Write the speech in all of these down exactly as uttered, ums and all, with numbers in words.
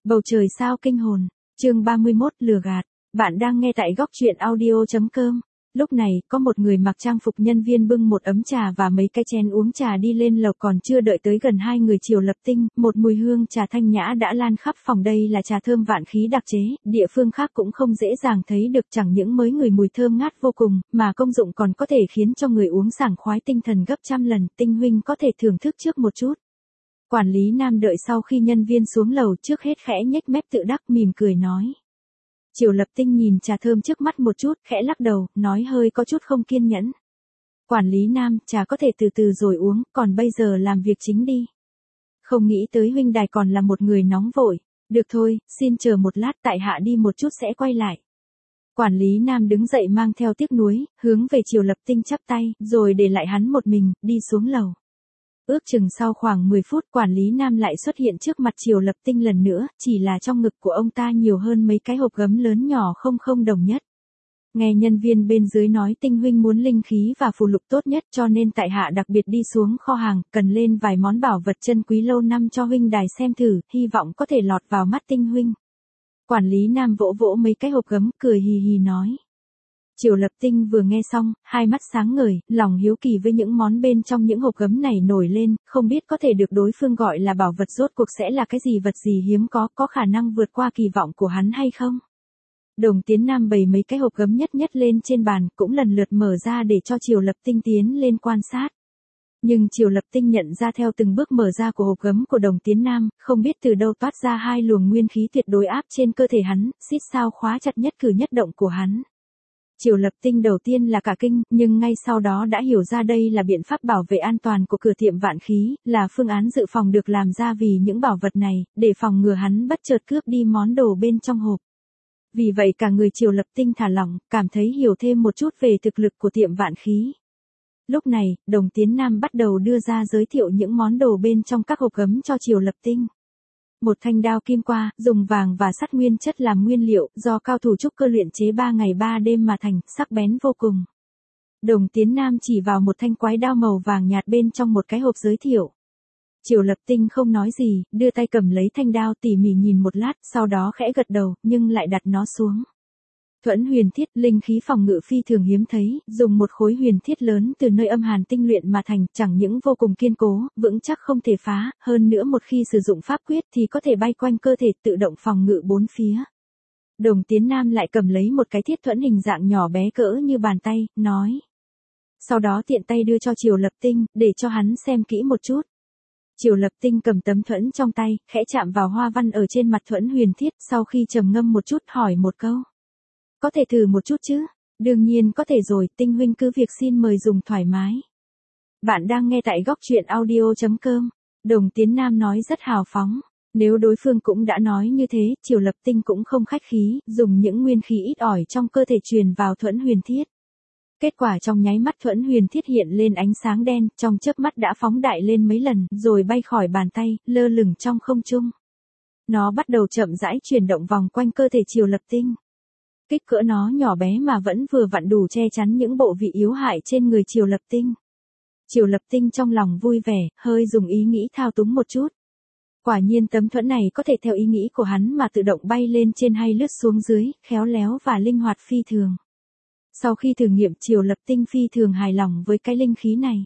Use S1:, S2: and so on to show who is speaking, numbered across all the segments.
S1: Bầu trời sao kinh hồn, chương ba mươi mốt lừa gạt, bạn đang nghe tại góc truyện audio.com. Lúc này, có một người mặc trang phục nhân viên bưng một ấm trà và mấy cái chén uống trà đi lên lầu, còn chưa đợi tới gần hai người Triều Lập Tinh, một mùi hương trà thanh nhã đã lan khắp phòng. Đây là trà thơm vạn khí đặc chế, địa phương khác cũng không dễ dàng thấy được, chẳng những mới ngửi mùi thơm ngát vô cùng, mà công dụng còn có thể khiến cho người uống sảng khoái tinh thần gấp trăm lần. Tinh huynh có thể thưởng thức trước một chút. Quản lý Nam đợi sau khi nhân viên xuống lầu trước hết khẽ nhếch mép tự đắc mỉm cười nói. Triều Lập Tinh nhìn trà thơm trước mắt một chút, khẽ lắc đầu, nói hơi có chút không kiên nhẫn. Quản lý Nam, trà có thể từ từ rồi uống, còn bây giờ làm việc chính đi. Không nghĩ tới huynh đài còn là một người nóng vội. Được thôi, xin chờ một lát, tại hạ đi một chút sẽ quay lại. Quản lý Nam đứng dậy mang theo tiếc nuối, hướng về Triều Lập Tinh chắp tay, rồi để lại hắn một mình, đi xuống lầu. Ước chừng sau khoảng mười phút, quản lý Nam lại xuất hiện trước mặt Triều Lập Tinh lần nữa, chỉ là trong ngực của ông ta nhiều hơn mấy cái hộp gấm lớn nhỏ không không đồng nhất. Nghe nhân viên bên dưới nói Tinh huynh muốn linh khí và phù lục tốt nhất, cho nên tại hạ đặc biệt đi xuống kho hàng, cần lên vài món bảo vật chân quý lâu năm cho huynh đài xem thử, hy vọng có thể lọt vào mắt Tinh huynh. Quản lý Nam vỗ vỗ mấy cái hộp gấm, cười hì hì nói. Triều Lập Tinh vừa nghe xong, hai mắt sáng ngời, lòng hiếu kỳ với những món bên trong những hộp gấm này nổi lên, không biết có thể được đối phương gọi là bảo vật rốt cuộc sẽ là cái gì, vật gì hiếm có, có khả năng vượt qua kỳ vọng của hắn hay không. Đồng Tiến Nam bày mấy cái hộp gấm nhất nhất lên trên bàn, cũng lần lượt mở ra để cho Triều Lập Tinh tiến lên quan sát. Nhưng Triều Lập Tinh nhận ra theo từng bước mở ra của hộp gấm của Đồng Tiến Nam, không biết từ đâu toát ra hai luồng nguyên khí tuyệt đối áp trên cơ thể hắn, xít sao khóa chặt nhất cử nhất động của hắn. Triều Lập Tinh đầu tiên là cả kinh, nhưng ngay sau đó đã hiểu ra đây là biện pháp bảo vệ an toàn của cửa tiệm vạn khí, là phương án dự phòng được làm ra vì những bảo vật này, để phòng ngừa hắn bất chợt cướp đi món đồ bên trong hộp. Vì vậy cả người Triều Lập Tinh thả lỏng, cảm thấy hiểu thêm một chút về thực lực của tiệm vạn khí. Lúc này, Đồng Tiến Nam bắt đầu đưa ra giới thiệu những món đồ bên trong các hộp gấm cho Triều Lập Tinh. Một thanh đao kim qua, dùng vàng và sắt nguyên chất làm nguyên liệu, do cao thủ trúc cơ luyện chế ba ngày ba đêm mà thành, sắc bén vô cùng. Đồng Tiến Nam chỉ vào một thanh quái đao màu vàng nhạt bên trong một cái hộp giới thiệu. Triều Lập Tinh không nói gì, đưa tay cầm lấy thanh đao tỉ mỉ nhìn một lát, sau đó khẽ gật đầu, nhưng lại đặt nó xuống. Thuẫn huyền thiết, linh khí phòng ngự phi thường hiếm thấy, dùng một khối huyền thiết lớn từ nơi âm hàn tinh luyện mà thành, chẳng những vô cùng kiên cố, vững chắc không thể phá, hơn nữa một khi sử dụng pháp quyết thì có thể bay quanh cơ thể, tự động phòng ngự bốn phía. Đồng Tiến Nam lại cầm lấy một cái thiết thuẫn hình dạng nhỏ bé cỡ như bàn tay, nói. Sau đó tiện tay đưa cho Triều Lập Tinh, để cho hắn xem kỹ một chút. Triều Lập Tinh cầm tấm thuẫn trong tay, khẽ chạm vào hoa văn ở trên mặt thuẫn huyền thiết, sau khi trầm ngâm một chút hỏi một câu. Có thể thử một chút chứ? Đương nhiên có thể rồi, Tinh huynh cứ việc, xin mời dùng thoải mái. Bạn đang nghe tại góc truyện audio.com. Đồng Tiến Nam nói rất hào phóng. Nếu đối phương cũng đã nói như thế, Triều Lập Tinh cũng không khách khí, dùng những nguyên khí ít ỏi trong cơ thể truyền vào thuẫn huyền thiết. Kết quả trong nháy mắt thuẫn huyền thiết hiện lên ánh sáng đen, trong chớp mắt đã phóng đại lên mấy lần, rồi bay khỏi bàn tay, lơ lửng trong không trung. Nó bắt đầu chậm rãi chuyển động vòng quanh cơ thể Triều Lập Tinh. Kích cỡ nó nhỏ bé mà vẫn vừa vặn đủ che chắn những bộ vị yếu hại trên người Triều Lập Tinh. Triều Lập Tinh trong lòng vui vẻ, hơi dùng ý nghĩ thao túng một chút. Quả nhiên tấm thuẫn này có thể theo ý nghĩ của hắn mà tự động bay lên trên hay lướt xuống dưới, khéo léo và linh hoạt phi thường. Sau khi thử nghiệm, Triều Lập Tinh phi thường hài lòng với cái linh khí này.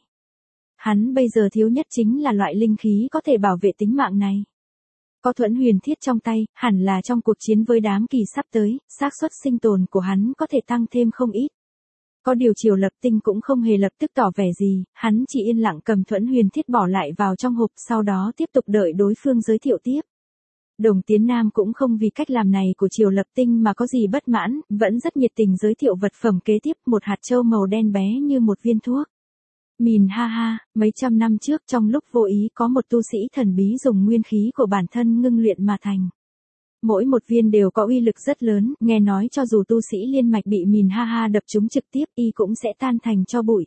S1: Hắn bây giờ thiếu nhất chính là loại linh khí có thể bảo vệ tính mạng này. Có thuẫn huyền thiết trong tay, hẳn là trong cuộc chiến với đám kỳ sắp tới, xác suất sinh tồn của hắn có thể tăng thêm không ít. Có điều Triều Lập Tinh cũng không hề lập tức tỏ vẻ gì, hắn chỉ yên lặng cầm thuẫn huyền thiết bỏ lại vào trong hộp, sau đó tiếp tục đợi đối phương giới thiệu tiếp. Đồng Tiến Nam cũng không vì cách làm này của Triều Lập Tinh mà có gì bất mãn, vẫn rất nhiệt tình giới thiệu vật phẩm kế tiếp, một hạt châu màu đen bé như một viên thuốc. Mìn ha ha, mấy trăm năm trước trong lúc vô ý có một tu sĩ thần bí dùng nguyên khí của bản thân ngưng luyện mà thành. Mỗi một viên đều có uy lực rất lớn, nghe nói cho dù tu sĩ liên mạch bị mìn ha ha đập trúng trực tiếp y cũng sẽ tan thành tro bụi.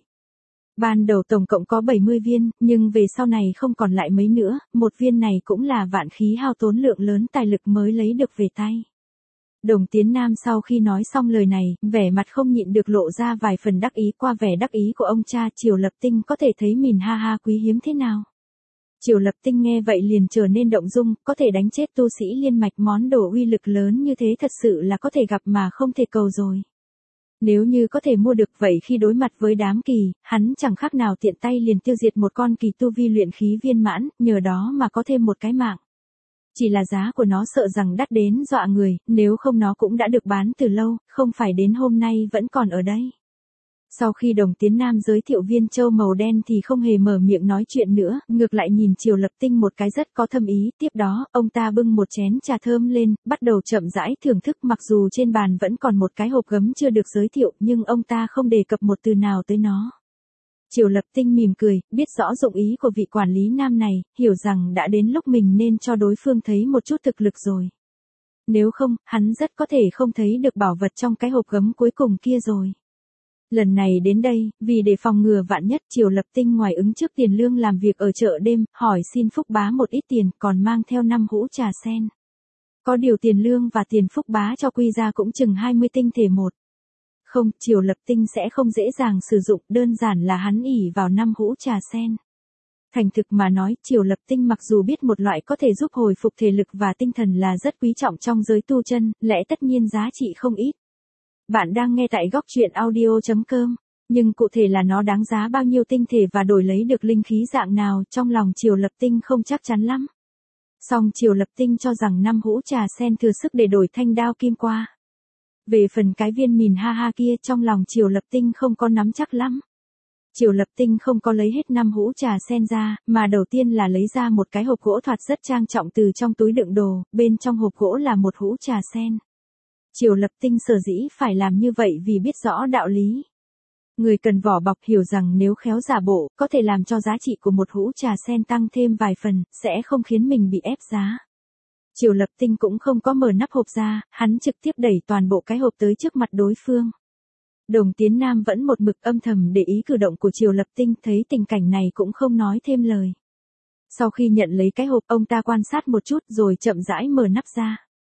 S1: Ban đầu tổng cộng có bảy mươi viên, nhưng về sau này không còn lại mấy nữa, một viên này cũng là vạn khí hao tốn lượng lớn tài lực mới lấy được về tay. Đồng Tiến Nam sau khi nói xong lời này, vẻ mặt không nhịn được lộ ra vài phần đắc ý. Qua vẻ đắc ý của ông cha, Triều Lập Tinh có thể thấy mìn ha ha quý hiếm thế nào. Triều Lập Tinh nghe vậy liền trở nên động dung, có thể đánh chết tu sĩ liên mạch món đồ uy lực lớn như thế thật sự là có thể gặp mà không thể cầu rồi. Nếu như có thể mua được vậy khi đối mặt với đám kỳ, hắn chẳng khác nào tiện tay liền tiêu diệt một con kỳ tu vi luyện khí viên mãn, nhờ đó mà có thêm một cái mạng. Chỉ là giá của nó sợ rằng đắt đến dọa người, nếu không nó cũng đã được bán từ lâu, không phải đến hôm nay vẫn còn ở đây. Sau khi Đồng Tiến Nam giới thiệu viên châu màu đen thì không hề mở miệng nói chuyện nữa, ngược lại nhìn Triều Lập Tinh một cái rất có thâm ý, tiếp đó, ông ta bưng một chén trà thơm lên, bắt đầu chậm rãi thưởng thức mặc dù trên bàn vẫn còn một cái hộp gấm chưa được giới thiệu nhưng ông ta không đề cập một từ nào tới nó. Triều Lập Tinh mỉm cười, biết rõ dụng ý của vị quản lý nam này, hiểu rằng đã đến lúc mình nên cho đối phương thấy một chút thực lực rồi. Nếu không, hắn rất có thể không thấy được bảo vật trong cái hộp gấm cuối cùng kia rồi. Lần này đến đây, vì để phòng ngừa vạn nhất Triều Lập Tinh ngoài ứng trước tiền lương làm việc ở chợ đêm, hỏi xin Phúc Bá một ít tiền còn mang theo năm hũ trà sen. Có điều tiền lương và tiền Phúc Bá cho quy ra cũng chừng hai mươi tinh thể một. Không, Triều Lập Tinh sẽ không dễ dàng sử dụng, đơn giản là hắn ỷ vào năm hũ trà sen. Thành thực mà nói, Triều Lập Tinh mặc dù biết một loại có thể giúp hồi phục thể lực và tinh thần là rất quý trọng trong giới tu chân, lẽ tất nhiên giá trị không ít. Bạn đang nghe tại góc truyện audio chấm com, nhưng cụ thể là nó đáng giá bao nhiêu tinh thể và đổi lấy được linh khí dạng nào trong lòng Triều Lập Tinh không chắc chắn lắm. Song Triều Lập Tinh cho rằng năm hũ trà sen thừa sức để đổi thanh đao kim qua. Về phần cái viên mìn ha ha kia trong lòng Triều Lập Tinh không có nắm chắc lắm. Triều Lập Tinh không có lấy hết năm hũ trà sen ra, mà đầu tiên là lấy ra một cái hộp gỗ thoạt rất trang trọng từ trong túi đựng đồ, bên trong hộp gỗ là một hũ trà sen. Triều Lập Tinh sở dĩ phải làm như vậy vì biết rõ đạo lý. Người cần vỏ bọc hiểu rằng nếu khéo giả bộ, có thể làm cho giá trị của một hũ trà sen tăng thêm vài phần, sẽ không khiến mình bị ép giá. Triều Lập Tinh cũng không có mở nắp hộp ra, hắn trực tiếp đẩy toàn bộ cái hộp tới trước mặt đối phương. Đồng Tiến Nam vẫn một mực âm thầm để ý cử động của Triều Lập Tinh, thấy tình cảnh này cũng không nói thêm lời. Sau khi nhận lấy cái hộp, ông ta quan sát một chút rồi chậm rãi mở nắp ra.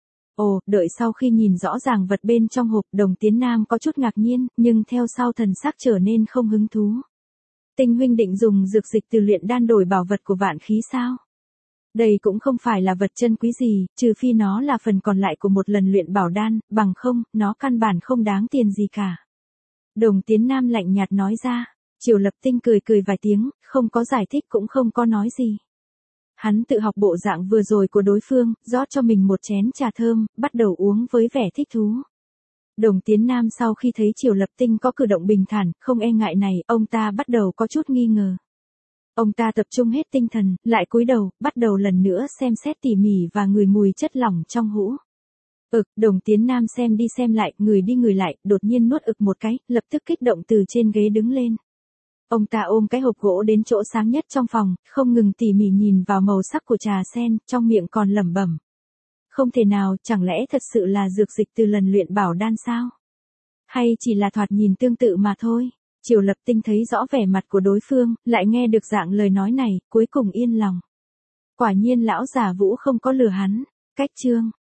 S1: Ồ, đợi sau khi nhìn rõ ràng vật bên trong hộp, Đồng Tiến Nam có chút ngạc nhiên, nhưng theo sau thần sắc trở nên không hứng thú. Tinh huynh định dùng dược dịch từ luyện đan đổi bảo vật của vạn khí sao? Đây cũng không phải là vật chân quý gì, trừ phi nó là phần còn lại của một lần luyện bảo đan, bằng không, nó căn bản không đáng tiền gì cả. Đồng Tiến Nam lạnh nhạt nói ra. Triều Lập Tinh cười cười vài tiếng, không có giải thích cũng không có nói gì. Hắn tự học bộ dạng vừa rồi của đối phương, rót cho mình một chén trà thơm, bắt đầu uống với vẻ thích thú. Đồng Tiến Nam sau khi thấy Triều Lập Tinh có cử động bình thản, không e ngại này, ông ta bắt đầu có chút nghi ngờ. Ông ta tập trung hết tinh thần, lại cúi đầu, bắt đầu lần nữa xem xét tỉ mỉ và ngửi mùi chất lỏng trong hũ. Ực, Đồng Tiến Nam xem đi xem lại, ngửi đi ngửi lại, đột nhiên nuốt ực một cái, lập tức kích động từ trên ghế đứng lên. Ông ta ôm cái hộp gỗ đến chỗ sáng nhất trong phòng, không ngừng tỉ mỉ nhìn vào màu sắc của trà sen, trong miệng còn lẩm bẩm. Không thể nào, chẳng lẽ thật sự là dược dịch từ lần luyện bảo đan sao? Hay chỉ là thoạt nhìn tương tự mà thôi? Triều Lập Tinh thấy rõ vẻ mặt của đối phương, lại nghe được dạng lời nói này, cuối cùng yên lòng. Quả nhiên lão giả Vũ không có lừa hắn. Cách chương